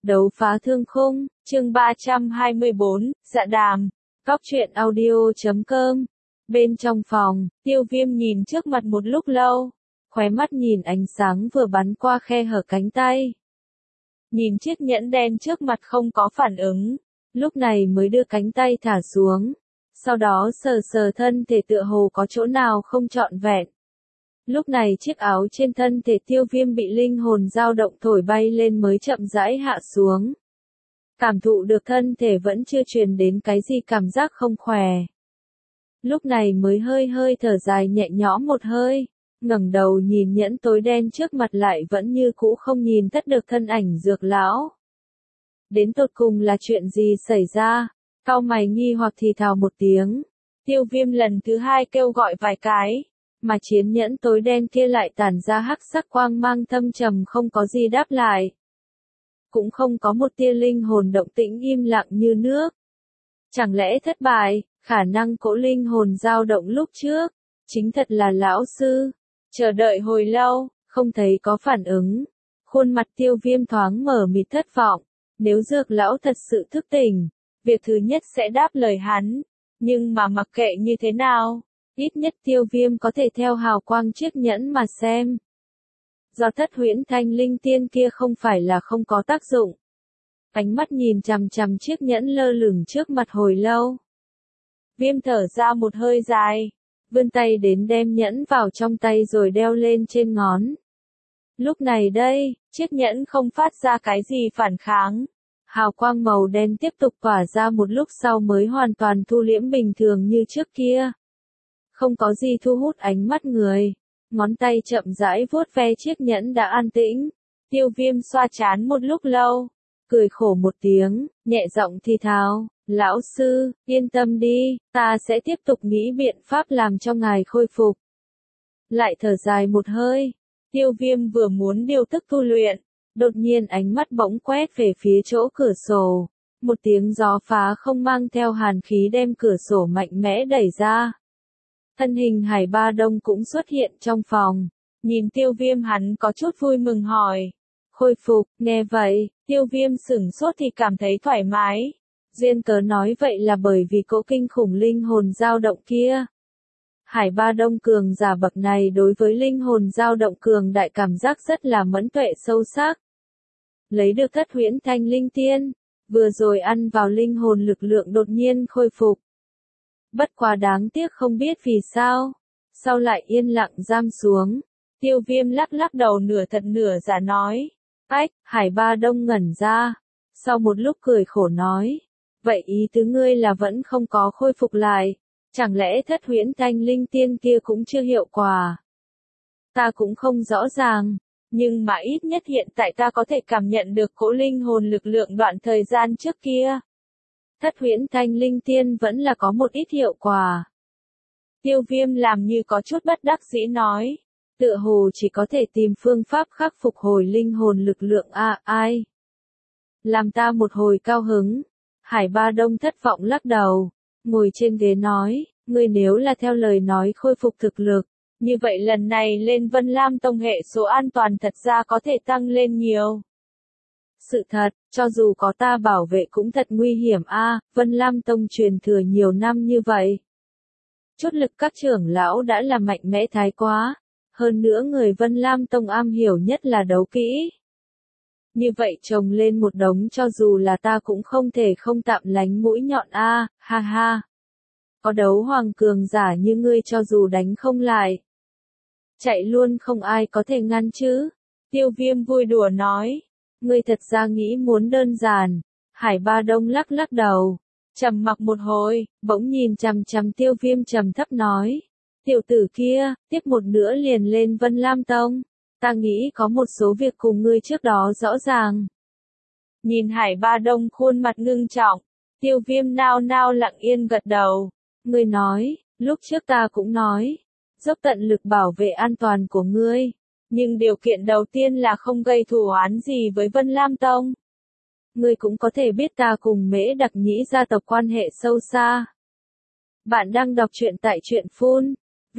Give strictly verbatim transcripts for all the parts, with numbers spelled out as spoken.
Đấu phá thương khung, chương ba trăm hai mươi bốn, dạ đàm, Cóc truyện audio chấm com. Bên trong phòng, Tiêu Viêm nhìn trước mặt một lúc lâu, khóe mắt nhìn ánh sáng vừa bắn qua khe hở cánh tay. Nhìn chiếc nhẫn đen trước mặt không có phản ứng, lúc này mới đưa cánh tay thả xuống, sau đó sờ sờ thân thể tựa hồ có chỗ nào không trọn vẹn. Lúc này chiếc áo trên thân thể Tiêu Viêm bị linh hồn dao động thổi bay lên mới chậm rãi hạ xuống. Cảm thụ được thân thể vẫn chưa truyền đến cái gì cảm giác không khỏe. Lúc này mới hơi hơi thở dài nhẹ nhõm một hơi, ngẩng đầu nhìn nhẫn tối đen trước mặt lại vẫn như cũ không nhìn thất được thân ảnh Dược lão. Đến tột cùng là chuyện gì xảy ra? Cau mày nghi hoặc thì thào một tiếng. Tiêu Viêm lần thứ hai kêu gọi vài cái, mà chiến nhẫn tối đen kia lại tản ra hắc sắc quang mang thâm trầm không có gì đáp lại. Cũng không có một tia linh hồn động tĩnh, im lặng như nước. Chẳng lẽ thất bại, khả năng cỗ linh hồn dao động lúc trước, chính thật là lão sư. Chờ đợi hồi lâu, không thấy có phản ứng. Khuôn mặt Tiêu Viêm thoáng mở mịt thất vọng. Nếu Dược lão thật sự thức tỉnh, việc thứ nhất sẽ đáp lời hắn. Nhưng mà mặc kệ như thế nào, ít nhất Tiêu Viêm có thể theo hào quang chiếc nhẫn mà xem. Do thất huyễn thanh linh tiên kia không phải là không có tác dụng. Ánh mắt nhìn chằm chằm chiếc nhẫn lơ lửng trước mặt hồi lâu. Viêm thở ra một hơi dài, vươn tay đến đem nhẫn vào trong tay rồi đeo lên trên ngón. Lúc này đây, chiếc nhẫn không phát ra cái gì phản kháng. Hào quang màu đen tiếp tục tỏa ra một lúc sau mới hoàn toàn thu liễm bình thường như trước kia. Không có gì thu hút ánh mắt người. Ngón tay chậm rãi vuốt ve chiếc nhẫn đã an tĩnh. Tiêu Viêm xoa trán một lúc lâu, cười khổ một tiếng, nhẹ giọng thì thào, lão sư, yên tâm đi, ta sẽ tiếp tục nghĩ biện pháp làm cho ngài khôi phục. Lại thở dài một hơi, Tiêu Viêm vừa muốn điều tức tu luyện, đột nhiên ánh mắt bỗng quét về phía chỗ cửa sổ. Một tiếng gió phá không mang theo hàn khí đem cửa sổ mạnh mẽ đẩy ra. Thân hình Hải Ba Đông cũng xuất hiện trong phòng. Nhìn Tiêu Viêm hắn có chút vui mừng hỏi. Khôi phục, nghe vậy, Tiêu Viêm sửng sốt thì cảm thấy thoải mái. Duyên cớ nói vậy là bởi vì cỗ kinh khủng linh hồn dao động kia. Hải Ba Đông cường giả bậc này đối với linh hồn dao động cường đại cảm giác rất là mẫn tuệ sâu sắc. Lấy được thất huyễn thanh linh tiên, vừa rồi ăn vào linh hồn lực lượng đột nhiên khôi phục. Bất quá đáng tiếc không biết vì sao, sau lại yên lặng giam xuống. Tiêu Viêm lắc lắc đầu nửa thật nửa giả nói. Ách, Hải Ba Đông ngẩn ra. Sau một lúc cười khổ nói. Vậy ý tứ ngươi là vẫn không có khôi phục lại. Chẳng lẽ thất huyễn thanh linh tiên kia cũng chưa hiệu quả? Ta cũng không rõ ràng. Nhưng mà ít nhất hiện tại ta có thể cảm nhận được cỗ linh hồn lực lượng đoạn thời gian trước kia. Thất huyễn thanh linh tiên vẫn là có một ít hiệu quả. Tiêu Viêm làm như có chút bất đắc dĩ nói. Tựa hồ chỉ có thể tìm phương pháp khắc phục hồi linh hồn lực lượng à, ai? Làm ta một hồi cao hứng. Hải Ba Đông thất vọng lắc đầu. Ngồi trên ghế nói, ngươi nếu là theo lời nói khôi phục thực lực, như vậy lần này lên Vân Lam Tông hệ số an toàn thật ra có thể tăng lên nhiều. Sự thật, cho dù có ta bảo vệ cũng thật nguy hiểm a. À, Vân Lam Tông truyền thừa nhiều năm như vậy. Chốt lực các trưởng lão đã là mạnh mẽ thái quá. Hơn nữa người Vân Lam Tông am hiểu nhất là đấu kỹ. Như vậy trồng lên một đống cho dù là ta cũng không thể không tạm lánh mũi nhọn a. À, ha ha. Có đấu hoàng cường giả như ngươi cho dù đánh không lại. Chạy luôn không ai có thể ngăn chứ. Tiêu Viêm vui đùa nói. Ngươi thật ra nghĩ muốn đơn giản. Hải Ba Đông lắc lắc đầu. Trầm mặc một hồi, bỗng nhìn chằm chằm Tiêu Viêm trầm thấp nói. Tiểu tử kia, tiếp một nữa liền lên Vân Lam Tông. Ta nghĩ có một số việc cùng ngươi trước đó rõ ràng. Nhìn Hải Ba Đông khuôn mặt ngưng trọng. Tiêu Viêm nao nao lặng yên gật đầu. Ngươi nói, lúc trước ta cũng nói. Dốc tận lực bảo vệ an toàn của ngươi. Nhưng điều kiện đầu tiên là không gây thù oán gì với Vân Lam Tông. Ngươi cũng có thể biết ta cùng Mễ Đặc Nhĩ gia tộc quan hệ sâu xa. Bạn đang đọc truyện tại truyện phun.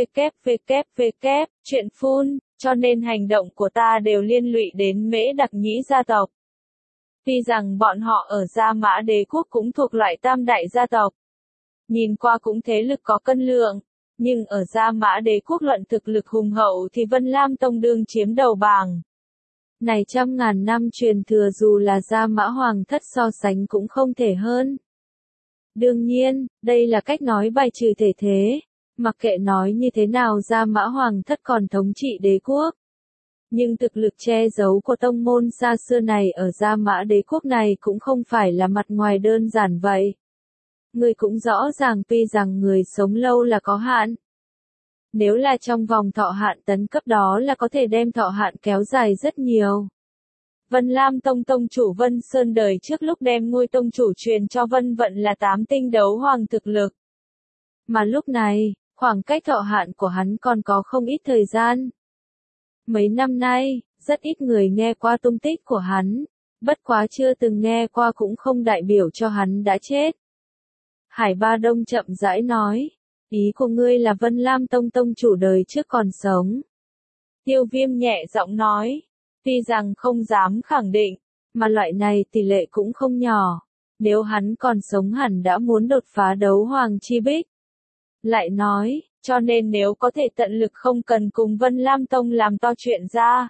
www. Truyện phun, cho nên hành động của ta đều liên lụy đến Mễ Đặc Nhĩ gia tộc. Tuy rằng bọn họ ở Gia Mã Đế quốc cũng thuộc loại tam đại gia tộc. Nhìn qua cũng thế lực có cân lượng, nhưng ở Gia Mã Đế quốc luận thực lực hùng hậu thì Vân Lam Tông đương chiếm đầu bảng. Này trăm ngàn năm truyền thừa dù là Gia Mã Hoàng thất so sánh cũng không thể hơn. Đương nhiên, đây là cách nói bài trừ thể thế, mặc kệ nói như thế nào Gia Mã Hoàng thất còn thống trị đế quốc. Nhưng thực lực che giấu của tông môn xa xưa này ở Gia Mã Đế quốc này cũng không phải là mặt ngoài đơn giản vậy. Người cũng rõ ràng tuy rằng người sống lâu là có hạn. Nếu là trong vòng thọ hạn tấn cấp đó là có thể đem thọ hạn kéo dài rất nhiều. Vân Lam Tông tông chủ Vân Sơn đời trước lúc đem ngôi tông chủ truyền cho Vân Vận là tám tinh đấu hoàng thực lực. Mà lúc này, khoảng cách thọ hạn của hắn còn có không ít thời gian. Mấy năm nay, rất ít người nghe qua tung tích của hắn, bất quá chưa từng nghe qua cũng không đại biểu cho hắn đã chết. Hải Ba Đông chậm rãi nói, ý của ngươi là Vân Lam Tông tông chủ đời trước còn sống. Tiêu Viêm nhẹ giọng nói, tuy rằng không dám khẳng định, mà loại này tỷ lệ cũng không nhỏ, nếu hắn còn sống hẳn đã muốn đột phá đấu hoàng chi bích. Lại nói, cho nên nếu có thể tận lực không cần cùng Vân Lam Tông làm to chuyện ra.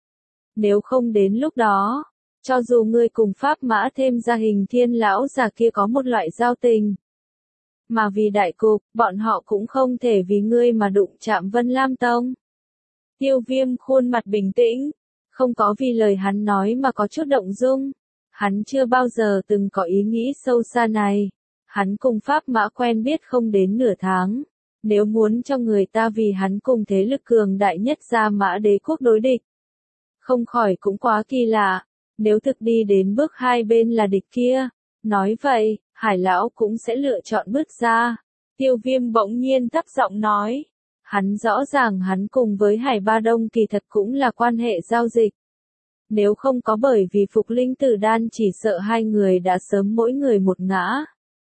Nếu không đến lúc đó, cho dù ngươi cùng Pháp Mã thêm ra Hình Thiên lão già kia có một loại giao tình. Mà vì đại cục, bọn họ cũng không thể vì ngươi mà đụng chạm Vân Lam Tông. Tiêu Viêm khuôn mặt bình tĩnh, không có vì lời hắn nói mà có chút động dung. Hắn chưa bao giờ từng có ý nghĩ sâu xa này. Hắn cùng Pháp Mã quen biết không đến nửa tháng. Nếu muốn cho người ta vì hắn cùng thế lực cường đại nhất Gia Mã Đế quốc đối địch. Không khỏi cũng quá kỳ lạ. Nếu thực đi đến bước hai bên là địch kia. Nói vậy, Hải Lão cũng sẽ lựa chọn bước ra. Tiêu Viêm bỗng nhiên thấp giọng nói. Hắn rõ ràng hắn cùng với Hải Ba Đông kỳ thật cũng là quan hệ giao dịch. Nếu không có bởi vì Phục Linh Tử Đan chỉ sợ hai người đã sớm mỗi người một ngã.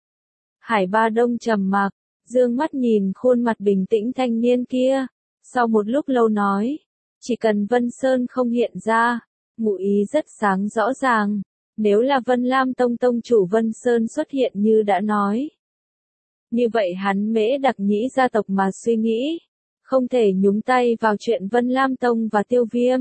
Hải Ba Đông trầm mặc, dương mắt nhìn khuôn mặt bình tĩnh thanh niên kia. Sau một lúc lâu nói, chỉ cần Vân Sơn không hiện ra, ngụ ý rất sáng rõ ràng. Nếu là Vân Lam Tông tông chủ Vân Sơn xuất hiện như đã nói. Như vậy hắn Mễ Đặc Nhĩ gia tộc mà suy nghĩ. Không thể nhúng tay vào chuyện Vân Lam Tông và Tiêu Viêm.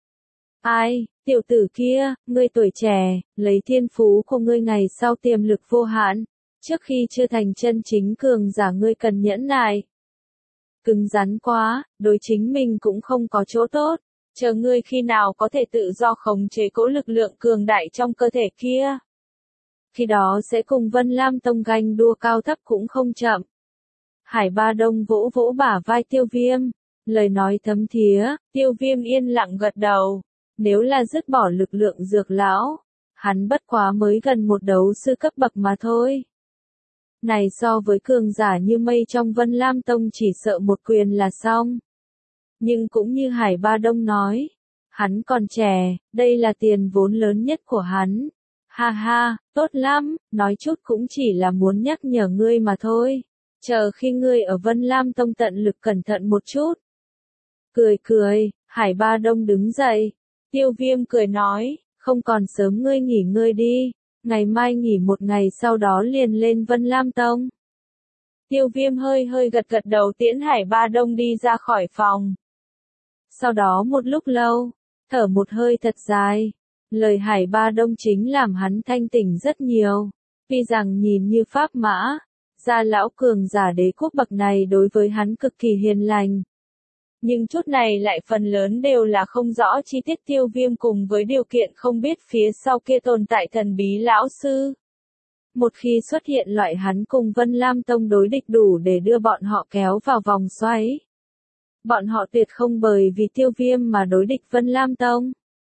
Ai, tiểu tử kia, ngươi tuổi trẻ, lấy thiên phú của ngươi ngày sau tiềm lực vô hạn. Trước khi chưa thành chân chính cường giả ngươi cần nhẫn nại. Cứng rắn quá, đối chính mình cũng không có chỗ tốt. Chờ ngươi khi nào có thể tự do khống chế cỗ lực lượng cường đại trong cơ thể kia. Khi đó sẽ cùng Vân Lam Tông ganh đua cao thấp cũng không chậm. Hải Ba Đông vỗ vỗ bả vai Tiêu Viêm. Lời nói thấm thía, Tiêu Viêm yên lặng gật đầu. Nếu là dứt bỏ lực lượng dược lão, hắn bất quá mới gần một đấu sư cấp bậc mà thôi. Này so với cường giả như mây trong Vân Lam Tông chỉ sợ một quyền là xong. Nhưng cũng như Hải Ba Đông nói, hắn còn trẻ, đây là tiền vốn lớn nhất của hắn. Ha ha, tốt lắm, nói chút cũng chỉ là muốn nhắc nhở ngươi mà thôi. Chờ khi ngươi ở Vân Lam Tông tận lực cẩn thận một chút. Cười cười, Hải Ba Đông đứng dậy. Tiêu Viêm cười nói, không còn sớm ngươi nghỉ ngơi đi. Ngày mai nghỉ một ngày sau đó liền lên Vân Lam Tông. Tiêu Viêm hơi hơi gật gật đầu tiễn Hải Ba Đông đi ra khỏi phòng. Sau đó một lúc lâu, thở một hơi thật dài. Lời Hải Ba Đông chính làm hắn thanh tỉnh rất nhiều. Tuy rằng nhìn như Pháp Mã, gia lão cường giả đế quốc bậc này đối với hắn cực kỳ hiền lành. Nhưng chút này lại phần lớn đều là không rõ chi tiết. Tiêu Viêm cùng với điều kiện không biết phía sau kia tồn tại thần bí lão sư. Một khi xuất hiện loại hắn cùng Vân Lam Tông đối địch đủ để đưa bọn họ kéo vào vòng xoáy. Bọn họ tuyệt không bởi vì Tiêu Viêm mà đối địch Vân Lam Tông.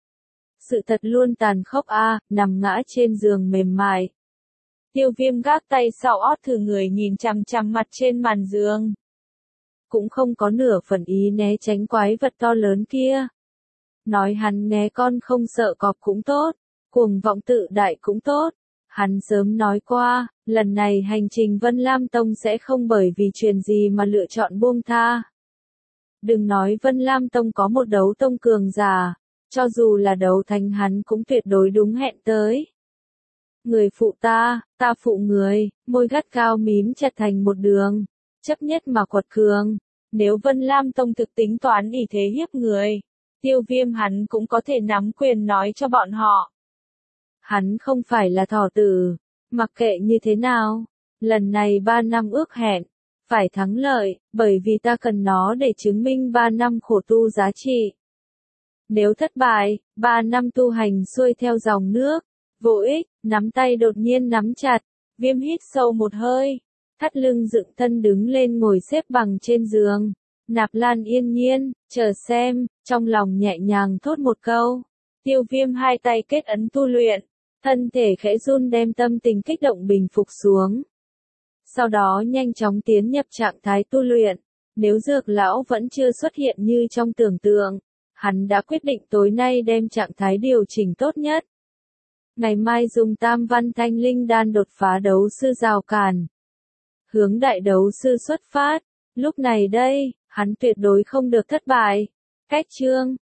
Sự thật luôn tàn khốc a, à, nằm ngã trên giường mềm mại. Tiêu Viêm gác tay sau ót thử người nhìn chằm chằm mặt trên màn giường. Cũng không có nửa phần ý né tránh quái vật to lớn kia. Nói hắn né con không sợ cọp cũng tốt, cuồng vọng tự đại cũng tốt. Hắn sớm nói qua, lần này hành trình Vân Lam Tông sẽ không bởi vì chuyện gì mà lựa chọn buông tha. Đừng nói Vân Lam Tông có một đấu tông cường giả, cho dù là đấu thánh hắn cũng tuyệt đối đúng hẹn tới. Người phụ ta, ta phụ người, môi gắt cao mím chặt thành một đường, chấp nhất mà quật cường. Nếu Vân Lam Tông thực tính toán ỷ thế hiếp người, Tiêu Viêm hắn cũng có thể nắm quyền nói cho bọn họ. Hắn không phải là thỏ tử, mặc kệ như thế nào, lần này ba năm ước hẹn, phải thắng lợi, bởi vì ta cần nó để chứng minh ba năm khổ tu giá trị. Nếu thất bại, ba năm tu hành xuôi theo dòng nước, vô ích, nắm tay đột nhiên nắm chặt, Viêm hít sâu một hơi, thắt lưng dựng thân đứng lên ngồi xếp bằng trên giường. Nạp Lan yên nhiên, chờ xem, trong lòng nhẹ nhàng thốt một câu. Tiêu Viêm hai tay kết ấn tu luyện, thân thể khẽ run đem tâm tình kích động bình phục xuống. Sau đó nhanh chóng tiến nhập trạng thái tu luyện, nếu Dược lão vẫn chưa xuất hiện như trong tưởng tượng, hắn đã quyết định tối nay đem trạng thái điều chỉnh tốt nhất. Ngày mai dùng Tam Văn Thanh Linh đan đột phá đấu sư rào cản. Hướng đại đấu sư xuất phát, lúc này đây, hắn tuyệt đối không được thất bại. Cách chương